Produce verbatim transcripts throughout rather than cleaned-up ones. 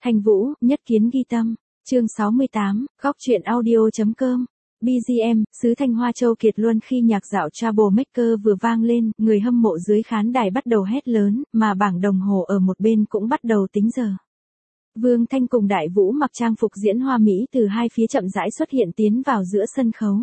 Thanh Vũ, Nhất Kiến Ghi Tâm, chương sáu mươi tám, góc truyện audio.com. bê giê em, xứ Thanh Hoa Châu Kiệt Luân. Khi nhạc dạo Troublemaker vừa vang lên, người hâm mộ dưới khán đài bắt đầu hét lớn, mà bảng đồng hồ ở một bên cũng bắt đầu tính giờ. Vương Thanh cùng Đại Vũ mặc trang phục diễn hoa mỹ từ hai phía chậm rãi xuất hiện tiến vào giữa sân khấu.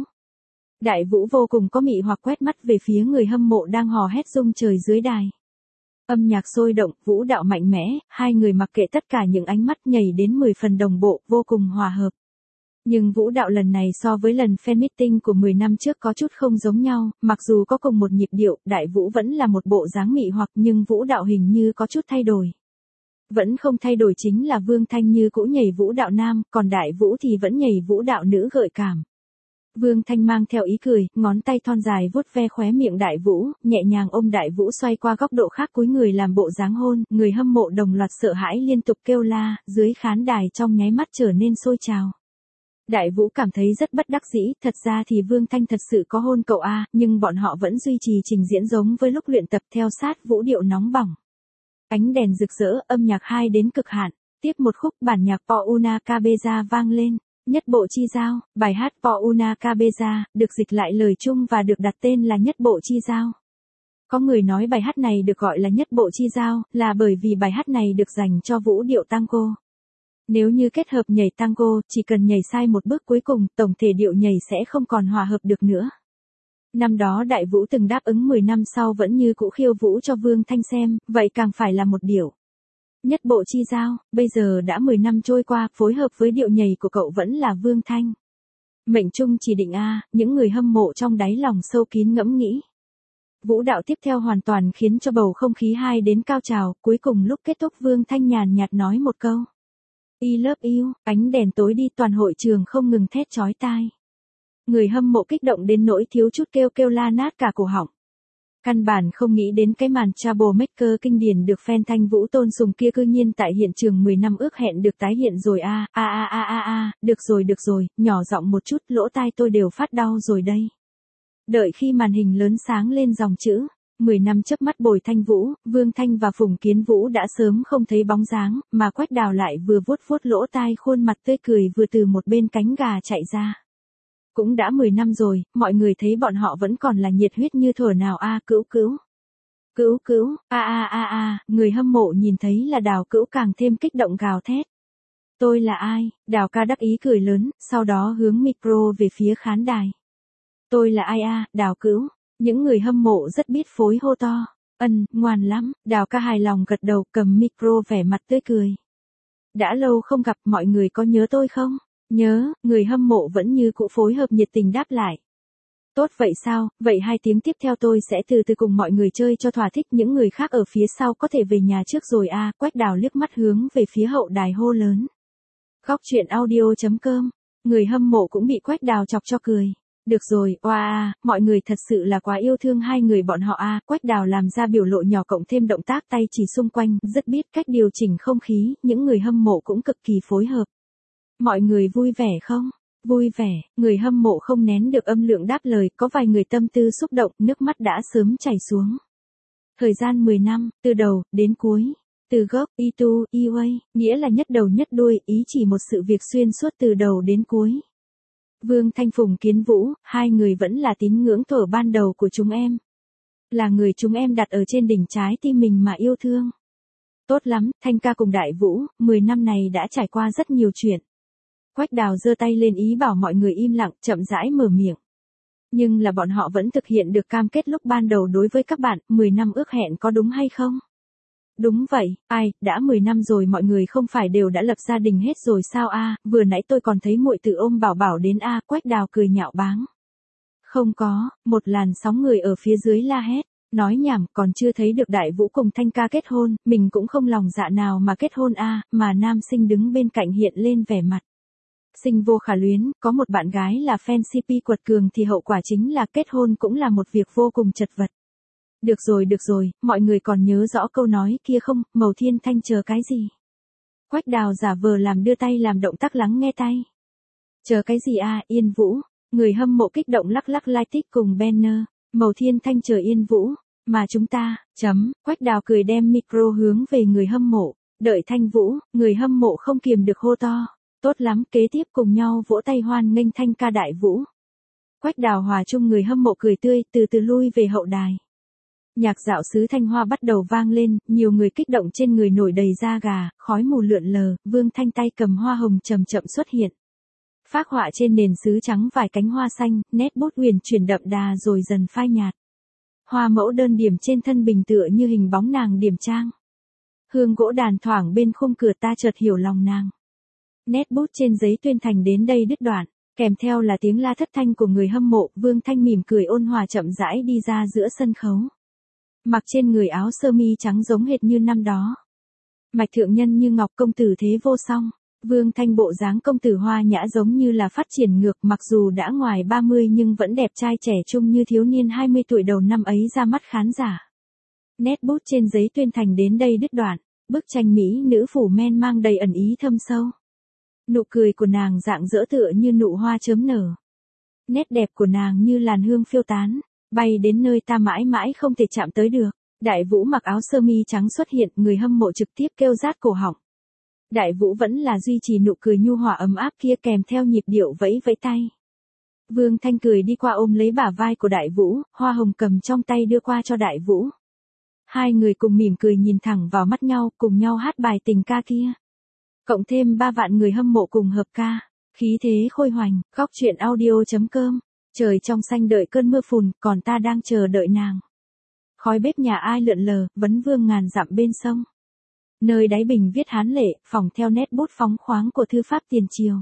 Đại Vũ vô cùng có mị hoặc quét mắt về phía người hâm mộ đang hò hét rung trời dưới đài. Âm nhạc sôi động, vũ đạo mạnh mẽ, hai người mặc kệ tất cả những ánh mắt nhảy đến mười phần đồng bộ, vô cùng hòa hợp. Nhưng vũ đạo lần này so với lần fan meeting của mười năm trước có chút không giống nhau, mặc dù có cùng một nhịp điệu, Đại Vũ vẫn là một bộ dáng mị hoặc nhưng vũ đạo hình như có chút thay đổi. Vẫn không thay đổi chính là Vương Thanh như cũ nhảy vũ đạo nam, còn Đại Vũ thì vẫn nhảy vũ đạo nữ gợi cảm. Vương Thanh mang theo ý cười, ngón tay thon dài vuốt ve khóe miệng Đại Vũ, nhẹ nhàng ôm Đại Vũ xoay qua góc độ khác cúi người làm bộ dáng hôn, người hâm mộ đồng loạt sợ hãi liên tục kêu la, dưới khán đài trong nháy mắt trở nên sôi trào. Đại Vũ cảm thấy rất bất đắc dĩ, thật ra thì Vương Thanh thật sự có hôn cậu a, nhưng bọn họ vẫn duy trì trình diễn giống với lúc luyện tập theo sát vũ điệu nóng bỏng. Ánh đèn rực rỡ, âm nhạc hai đến cực hạn, tiếp một khúc bản nhạc Po Una Cabeza vang lên. Nhất bộ chi giao, bài hát Po Una Cabeza, được dịch lại lời Trung và được đặt tên là Nhất bộ chi giao. Có người nói bài hát này được gọi là Nhất bộ chi giao, là bởi vì bài hát này được dành cho vũ điệu tango. Nếu như kết hợp nhảy tango, chỉ cần nhảy sai một bước cuối cùng, tổng thể điệu nhảy sẽ không còn hòa hợp được nữa. Năm đó Đại Vũ từng đáp ứng mười năm sau vẫn như cũ khiêu vũ cho Vương Thanh xem, vậy càng phải là một điệu. Nhất bộ chi giao, bây giờ đã mười năm trôi qua, phối hợp với điệu nhảy của cậu vẫn là Vương Thanh. Mệnh trung chỉ định A, những người hâm mộ trong đáy lòng sâu kín ngẫm nghĩ. Vũ đạo tiếp theo hoàn toàn khiến cho bầu không khí hai đến cao trào, cuối cùng lúc kết thúc Vương Thanh nhàn nhạt nói một câu. I love you, ánh đèn tối đi toàn hội trường không ngừng thét chói tai. Người hâm mộ kích động đến nỗi thiếu chút kêu kêu la nát cả cổ họng. Căn bản không nghĩ đến cái màn Troublemaker kinh điển được fan Thanh Vũ tôn sùng kia cư nhiên tại hiện trường mười năm ước hẹn được tái hiện rồi a a a a a a, được rồi được rồi, nhỏ giọng một chút, lỗ tai tôi đều phát đau rồi đây. Đợi khi màn hình lớn sáng lên dòng chữ, mười năm chớp mắt bồi Thanh Vũ, Vương Thanh và Phùng Kiến Vũ đã sớm không thấy bóng dáng, mà Quách Đào lại vừa vuốt vuốt lỗ tai khuôn mặt tươi cười vừa từ một bên cánh gà chạy ra. Cũng đã mười năm rồi, mọi người thấy bọn họ vẫn còn là nhiệt huyết như thuở nào a à, Cữu Cữu. Cữu Cữu, a a a a, người hâm mộ nhìn thấy là Đào Cữu càng thêm kích động gào thét. Tôi là ai? Đào ca đắc ý cười lớn, sau đó hướng micro về phía khán đài. Tôi là ai a, à, Đào Cữu. Những người hâm mộ rất biết phối hô to. Ân, ngoan lắm, Đào ca hài lòng gật đầu cầm micro vẻ mặt tươi cười. Đã lâu không gặp, mọi người có nhớ tôi không? Nhớ, người hâm mộ vẫn như cũ phối hợp nhiệt tình đáp lại. Tốt vậy sao, vậy hai tiếng tiếp theo tôi sẽ từ từ cùng mọi người chơi cho thỏa thích, những người khác ở phía sau có thể về nhà trước rồi a à, Quách Đào liếc mắt hướng về phía hậu đài hô lớn. Góc truyện audio.com, người hâm mộ cũng bị Quách Đào chọc cho cười. Được rồi, oa à, mọi người thật sự là quá yêu thương hai người bọn họ a à, Quách Đào làm ra biểu lộ nhỏ cộng thêm động tác tay chỉ xung quanh, rất biết cách điều chỉnh không khí, những người hâm mộ cũng cực kỳ phối hợp. Mọi người vui vẻ không? Vui vẻ, người hâm mộ không nén được âm lượng đáp lời, có vài người tâm tư xúc động, nước mắt đã sớm chảy xuống. Thời gian mười năm, từ đầu, đến cuối. Từ gốc, y tu, y way, nghĩa là nhất đầu nhất đuôi, ý chỉ một sự việc xuyên suốt từ đầu đến cuối. Vương Thanh Phùng Kiến Vũ, hai người vẫn là tín ngưỡng thuở ban đầu của chúng em. Là người chúng em đặt ở trên đỉnh trái tim mình mà yêu thương. Tốt lắm, Thanh ca cùng Đại Vũ, mười năm này đã trải qua rất nhiều chuyện. Quách Đào giơ tay lên ý bảo mọi người im lặng, chậm rãi mở miệng. Nhưng là bọn họ vẫn thực hiện được cam kết lúc ban đầu đối với các bạn, mười năm ước hẹn có đúng hay không? Đúng vậy, ai, đã mười năm rồi mọi người không phải đều đã lập gia đình hết rồi sao a à, vừa nãy tôi còn thấy muội tử ôm bảo bảo đến a à, Quách Đào cười nhạo báng. Không có, một làn sóng người ở phía dưới la hét, nói nhảm, còn chưa thấy được Đại Vũ cùng Thanh ca kết hôn, mình cũng không lòng dạ nào mà kết hôn a à, mà nam sinh đứng bên cạnh hiện lên vẻ mặt. Sinh vô khả luyến, có một bạn gái là fan xê pê quật cường thì hậu quả chính là kết hôn cũng là một việc vô cùng chật vật. Được rồi được rồi, mọi người còn nhớ rõ câu nói kia không, Mầu Thiên Thanh chờ cái gì? Quách Đào giả vờ làm đưa tay làm động tác lắng nghe tay. Chờ cái gì à, Yên Vũ, người hâm mộ kích động lắc lắc like tích cùng banner, Mầu Thiên Thanh chờ Yên Vũ, mà chúng ta, chấm, Quách Đào cười đem micro hướng về người hâm mộ. Đợi Thanh Vũ, người hâm mộ không kiềm được hô to. Tốt lắm, kế tiếp cùng nhau vỗ tay hoan nghênh Thanh ca đại vũ. Quách Đào hòa chung người hâm mộ cười tươi, từ từ lui về hậu đài. Nhạc dạo xứ Thanh Hoa bắt đầu vang lên, nhiều người kích động trên người nổi đầy da gà, khói mù lượn lờ, Vương Thanh tay cầm hoa hồng chậm chậm xuất hiện. Phác họa trên nền sứ trắng vài cánh hoa xanh, nét bút huyền chuyển đậm đà rồi dần phai nhạt. Hoa mẫu đơn điểm trên thân bình tựa như hình bóng nàng điểm trang. Hương gỗ đàn thoảng bên khung cửa ta chợt hiểu lòng nàng. Nét bút trên giấy tuyên thành đến đây đứt đoạn, kèm theo là tiếng la thất thanh của người hâm mộ, Vương Thanh mỉm cười ôn hòa chậm rãi đi ra giữa sân khấu. Mặc trên người áo sơ mi trắng giống hệt như năm đó. Mạch thượng nhân như ngọc, công tử thế vô song. Vương Thanh bộ dáng công tử hoa nhã giống như là phát triển ngược, mặc dù đã ngoài ba mươi nhưng vẫn đẹp trai trẻ trung như thiếu niên hai mươi tuổi đầu năm ấy ra mắt khán giả. Nét bút trên giấy tuyên thành đến đây đứt đoạn, bức tranh mỹ nữ phủ men mang đầy ẩn ý thâm sâu. Nụ cười của nàng rạng rỡ tựa như nụ hoa chớm nở. Nét đẹp của nàng như làn hương phiêu tán, bay đến nơi ta mãi mãi không thể chạm tới được. Đại Vũ mặc áo sơ mi trắng xuất hiện, người hâm mộ trực tiếp kêu rát cổ họng. Đại Vũ vẫn là duy trì nụ cười nhu hòa ấm áp kia kèm theo nhịp điệu vẫy vẫy tay. Vương Thanh cười đi qua ôm lấy bả vai của Đại Vũ, hoa hồng cầm trong tay đưa qua cho Đại Vũ. Hai người cùng mỉm cười nhìn thẳng vào mắt nhau, cùng nhau hát bài tình ca kia. Cộng thêm ba vạn người hâm mộ cùng hợp ca, khí thế khôi hoành. Góc truyện audio chấm com. Trời trong xanh đợi cơn mưa phùn, còn ta đang chờ đợi nàng. Khói bếp nhà ai lượn lờ, vấn vương ngàn dặm bên sông. Nơi đáy bình viết hán lệ, phỏng theo nét bút phóng khoáng của thư pháp tiền triều.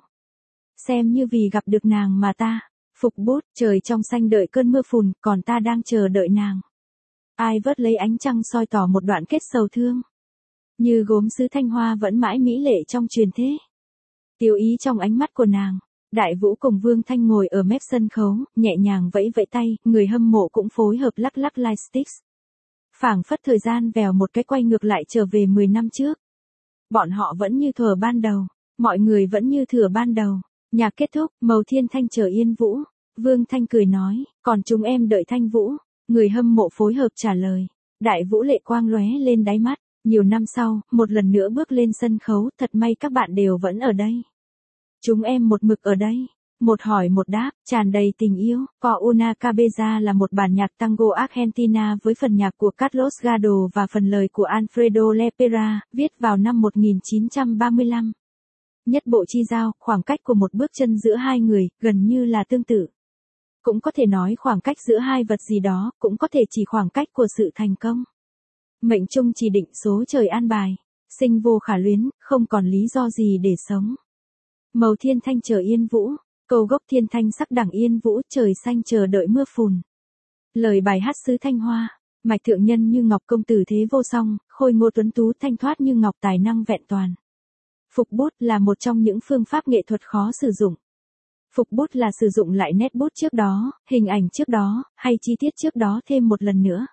Xem như vì gặp được nàng mà ta, phục bút, trời trong xanh đợi cơn mưa phùn, còn ta đang chờ đợi nàng. Ai vớt lấy ánh trăng soi tỏ một đoạn kết sầu thương. Như gốm sứ Thanh Hoa vẫn mãi mỹ lệ trong truyền thế. Tiêu ý trong ánh mắt của nàng. Đại Vũ cùng Vương Thanh ngồi ở mép sân khấu, nhẹ nhàng vẫy vẫy tay, người hâm mộ cũng phối hợp lắc lắc lightsticks. Phảng phất thời gian vèo một cái quay ngược lại trở về mười năm trước. Bọn họ vẫn như thuở ban đầu, mọi người vẫn như thuở ban đầu. Nhạc kết thúc, màu thiên thanh chờ yên vũ. Vương Thanh cười nói, còn chúng em đợi Thanh Vũ. Người hâm mộ phối hợp trả lời. Đại Vũ lệ quang lóe lên đáy mắt. Nhiều năm sau, một lần nữa bước lên sân khấu, thật may các bạn đều vẫn ở đây. Chúng em một mực ở đây. Một hỏi một đáp, tràn đầy tình yêu. Co una cabeza là một bản nhạc tango Argentina với phần nhạc của Carlos Gardel và phần lời của Alfredo Lepera, viết vào năm một nghìn chín trăm ba mươi lăm. Nhất bộ chi giao, khoảng cách của một bước chân giữa hai người, gần như là tương tự. Cũng có thể nói khoảng cách giữa hai vật gì đó, cũng có thể chỉ khoảng cách của sự thành công. Mệnh trung chỉ định số trời an bài. Sinh vô khả luyến, không còn lý do gì để sống. Màu thiên thanh chờ yên vũ. Câu gốc thiên thanh sắc đẳng yên vũ, trời xanh chờ đợi mưa phùn. Lời bài hát xứ Thanh Hoa. Mạch thượng nhân như ngọc, công tử thế vô song, khôi ngô tuấn tú thanh thoát như ngọc, tài năng vẹn toàn. Phục bút là một trong những phương pháp nghệ thuật khó sử dụng. Phục bút là sử dụng lại nét bút trước đó, hình ảnh trước đó, hay chi tiết trước đó thêm một lần nữa.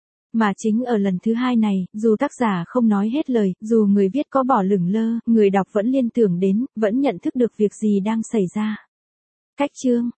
Mà chính ở lần thứ hai này, dù tác giả không nói hết lời, dù người viết có bỏ lửng lơ, người đọc vẫn liên tưởng đến, vẫn nhận thức được việc gì đang xảy ra. Cách chương